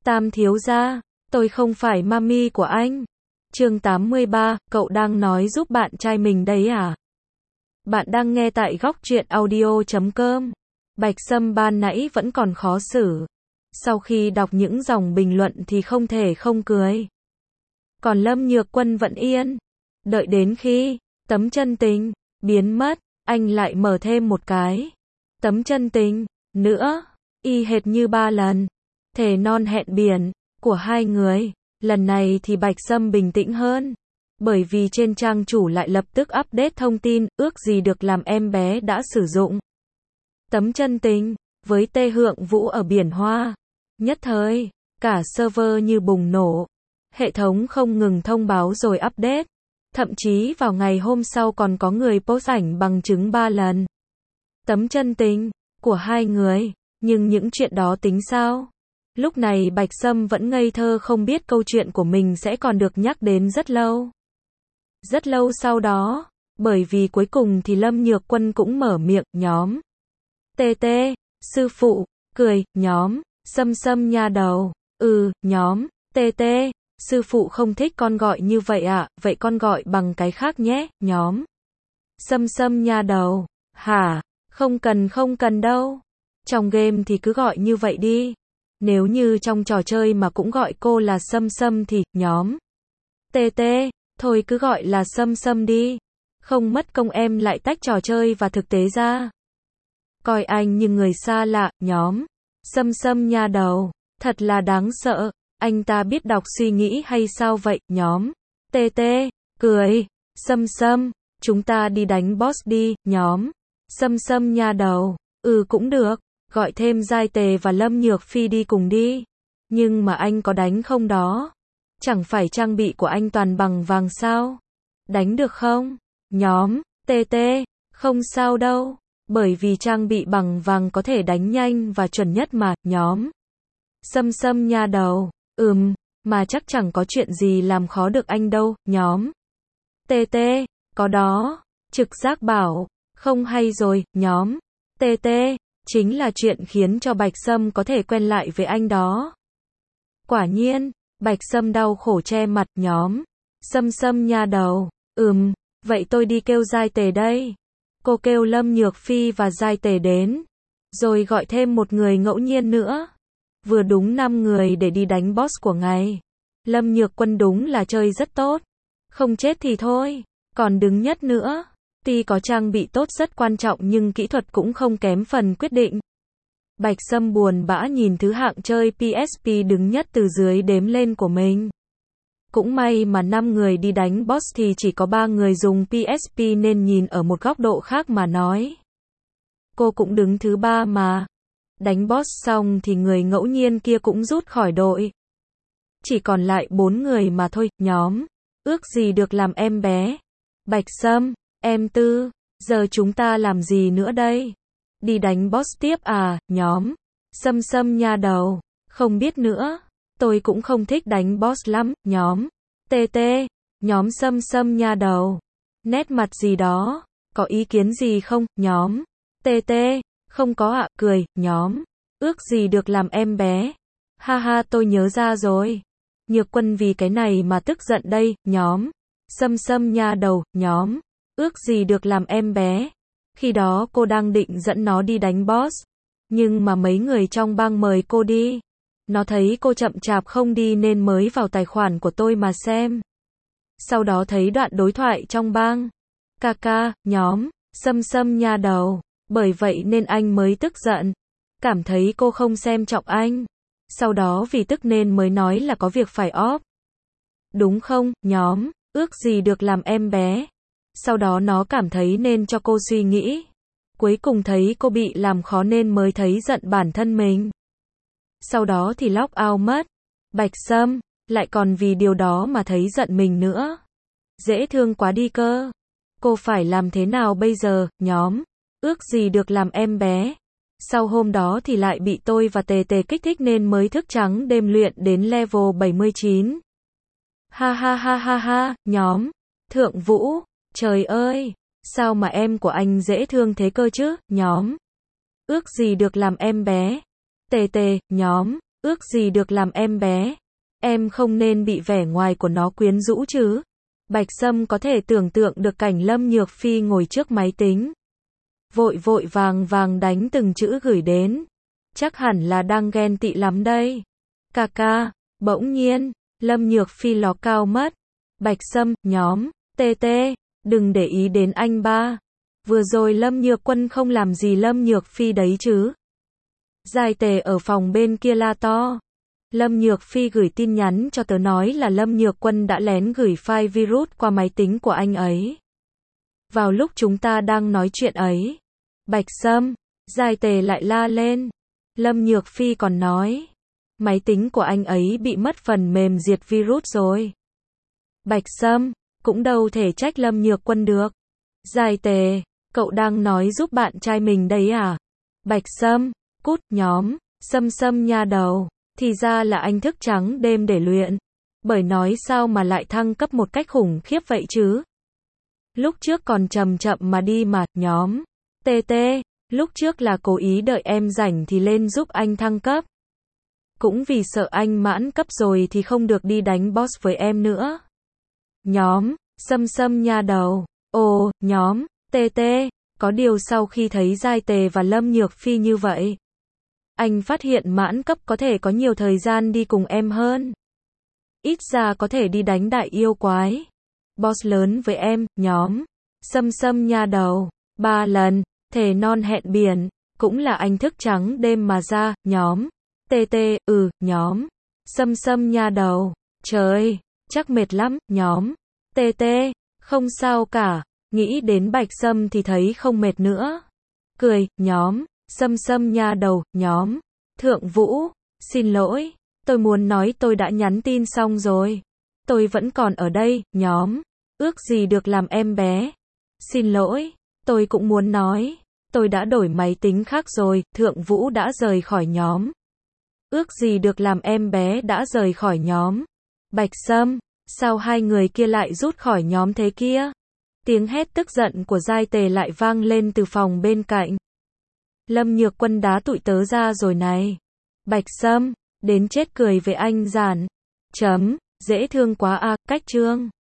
Tam thiếu gia, tôi không phải mami của anh. Chương 83, cậu đang nói giúp bạn trai mình đấy à? Bạn đang nghe tại góc truyện audio.com. Bạch Sâm ban nãy vẫn còn khó xử. Sau khi đọc những dòng bình luận thì không thể không cười. Còn Lâm Nhược Quân vẫn yên. Đợi đến khi tấm chân tình biến mất, anh lại mở thêm một cái tấm chân tình nữa, y hệt như 3 lần. Thề non hẹn biển của hai người. Lần này thì Bạch Sâm bình tĩnh hơn. Bởi vì trên trang chủ lại lập tức update thông tin, ước gì được làm em bé đã sử dụng tấm chân tình với Tê Hượng Vũ ở biển Hoa. Nhất thời, cả server như bùng nổ. Hệ thống không ngừng thông báo rồi update. Thậm chí vào ngày hôm sau còn có người post ảnh bằng chứng 3 lần tấm chân tình của hai người. Nhưng những chuyện đó tính sao? Lúc này Bạch Sâm vẫn ngây thơ không biết câu chuyện của mình sẽ còn được nhắc đến rất lâu. Rất lâu sau đó, bởi vì cuối cùng thì Lâm Nhược Quân cũng mở miệng, nhóm TT, sư phụ, cười, nhóm Sâm Sâm nha đầu, nhóm TT, sư phụ không thích con gọi như vậy ạ, vậy con gọi bằng cái khác nhé, nhóm Sâm Sâm nha đầu, hả, không cần đâu. Trong game thì cứ gọi như vậy đi. Nếu như trong trò chơi mà cũng gọi cô là Sâm Sâm thì, nhóm TT, thôi cứ gọi là Sâm Sâm đi. Không mất công em lại tách trò chơi và thực tế ra. Coi anh như người xa lạ, nhóm Sâm Sâm nha đầu, thật là đáng sợ. Anh ta biết đọc suy nghĩ hay sao vậy, nhóm TT, cười, Sâm Sâm, chúng ta đi đánh boss đi, nhóm Sâm Sâm nha đầu, cũng được. Gọi thêm Giai Tề và Lâm Nhược Phi đi cùng đi. Nhưng mà anh có đánh không đó? Chẳng phải trang bị của anh toàn bằng vàng sao? Đánh được không? Nhóm TT, không sao đâu. Bởi vì trang bị bằng vàng có thể đánh nhanh và chuẩn nhất mà, nhóm Sâm Sâm nha đầu. Mà chắc chẳng có chuyện gì làm khó được anh đâu, nhóm TT, có đó. Trực giác bảo, không hay rồi, nhóm TT. Chính là chuyện khiến cho Bạch Sâm có thể quen lại với anh đó. Quả nhiên, Bạch Sâm đau khổ che mặt, nhóm Sâm Sâm nha đầu. Vậy tôi đi kêu Giai Tề đây. Cô kêu Lâm Nhược Phi và Giai Tề đến. Rồi gọi thêm một người ngẫu nhiên nữa. Vừa đúng 5 người để đi đánh boss của ngày. Lâm Nhược Quân đúng là chơi rất tốt. Không chết thì thôi, còn đứng nhất nữa. Tuy có trang bị tốt rất quan trọng nhưng kỹ thuật cũng không kém phần quyết định. Bạch Sâm buồn bã nhìn thứ hạng chơi PSP đứng nhất từ dưới đếm lên của mình. Cũng may mà 5 người đi đánh boss thì chỉ có 3 người dùng PSP nên nhìn ở một góc độ khác mà nói. Cô cũng đứng thứ 3 mà. Đánh boss xong thì người ngẫu nhiên kia cũng rút khỏi đội. Chỉ còn lại 4 người mà thôi, nhóm ước gì được làm em bé. Bạch Sâm, em Tư, giờ chúng ta làm gì nữa đây? Đi đánh boss tiếp à, nhóm Sâm Sâm nha đầu, không biết nữa. Tôi cũng không thích đánh boss lắm, nhóm TT, nhóm Sâm Sâm nha đầu. Nét mặt gì đó, có ý kiến gì không, nhóm TT, không có ạ, cười, nhóm ước gì được làm em bé. Ha ha, tôi nhớ ra rồi. Nhược Quân vì cái này mà tức giận đây, nhóm Sâm Sâm nha đầu, nhóm ước gì được làm em bé. Khi đó cô đang định dẫn nó đi đánh boss. Nhưng mà mấy người trong bang mời cô đi. Nó thấy cô chậm chạp không đi nên mới vào tài khoản của tôi mà xem. Sau đó thấy đoạn đối thoại trong bang. Kaka, nhóm Sâm Sâm nha đầu. Bởi vậy nên anh mới tức giận. Cảm thấy cô không xem trọng anh. Sau đó vì tức nên mới nói là có việc phải off. Đúng không, nhóm ước gì được làm em bé. Sau đó nó cảm thấy nên cho cô suy nghĩ. Cuối cùng thấy cô bị làm khó nên mới thấy giận bản thân mình. Sau đó thì log out mất. Bạch Sâm, lại còn vì điều đó mà thấy giận mình nữa. Dễ thương quá đi cơ. Cô phải làm thế nào bây giờ, nhóm ước gì được làm em bé. Sau hôm đó thì lại bị tôi và Tề Tề kích thích nên mới thức trắng đêm luyện đến level 79. Ha ha ha ha ha, nhóm Thượng Vũ. Trời ơi, sao mà em của anh dễ thương thế cơ chứ, nhóm ước gì được làm em bé. TT, nhóm Ước gì được làm em bé. Em không nên bị vẻ ngoài của nó quyến rũ chứ. Bạch Sâm có thể tưởng tượng được cảnh Lâm Nhược Phi ngồi trước máy tính. Vội vội vàng vàng đánh từng chữ gửi đến. Chắc hẳn là đang ghen tị lắm đây. Ca ca, bỗng nhiên, Lâm Nhược Phi ló cao mất. Bạch Sâm, nhóm, TT, đừng để ý đến anh ba. Vừa rồi Lâm Nhược Quân không làm gì Lâm Nhược Phi đấy chứ. Giai Tề ở phòng bên kia la to. Lâm Nhược Phi gửi tin nhắn cho tớ nói là Lâm Nhược Quân đã lén gửi file virus qua máy tính của anh ấy. Vào lúc chúng ta đang nói chuyện ấy. Bạch Sâm, Giai Tề lại la lên. Lâm Nhược Phi còn nói. Máy tính của anh ấy bị mất phần mềm diệt virus rồi. Bạch Sâm, cũng đâu thể trách Lâm Nhược Quân được. Giai Tề, cậu đang nói giúp bạn trai mình đấy à? Bạch Sâm, cút, nhóm, Sâm Sâm nha đầu. Thì ra là anh thức trắng đêm để luyện. Bởi nói sao mà lại thăng cấp một cách khủng khiếp vậy chứ? Lúc trước còn chậm chậm mà đi mà, nhóm. TT, lúc trước là cố ý đợi em rảnh thì lên giúp anh thăng cấp. Cũng vì sợ anh mãn cấp rồi thì không được đi đánh boss với em nữa. Nhóm, Sâm Sâm nha đầu. Ồ, nhóm, TT, có điều sau khi thấy Giai Tề và Lâm Nhược Phi như vậy, anh phát hiện mãn cấp có thể có nhiều thời gian đi cùng em hơn. Ít ra có thể đi đánh đại yêu quái. Boss lớn với em, nhóm. Sâm Sâm nha đầu. 3 lần, thề non hẹn biển, cũng là anh thức trắng đêm mà ra, nhóm. TT, nhóm. Sâm Sâm nha đầu. Trời, chắc mệt lắm, nhóm. TT, không sao cả, nghĩ đến Bạch Sâm thì thấy không mệt nữa. Cười, nhóm. Sâm Sâm nha đầu, nhóm. Thượng Vũ, xin lỗi, tôi muốn nói tôi đã nhắn tin xong rồi. Tôi vẫn còn ở đây, nhóm. Ước gì được làm em bé. Xin lỗi, tôi cũng muốn nói. Tôi đã đổi máy tính khác rồi, Thượng Vũ đã rời khỏi nhóm. Ước gì được làm em bé đã rời khỏi nhóm. Bạch Sâm, sao hai người kia lại rút khỏi nhóm thế kia? Tiếng hét tức giận của Giai Tề lại vang lên từ phòng bên cạnh. Lâm Nhược Quân đá tụi tớ ra rồi này. Bạch Sâm, đến chết cười với anh giản. Chấm, dễ thương quá à, cách chương.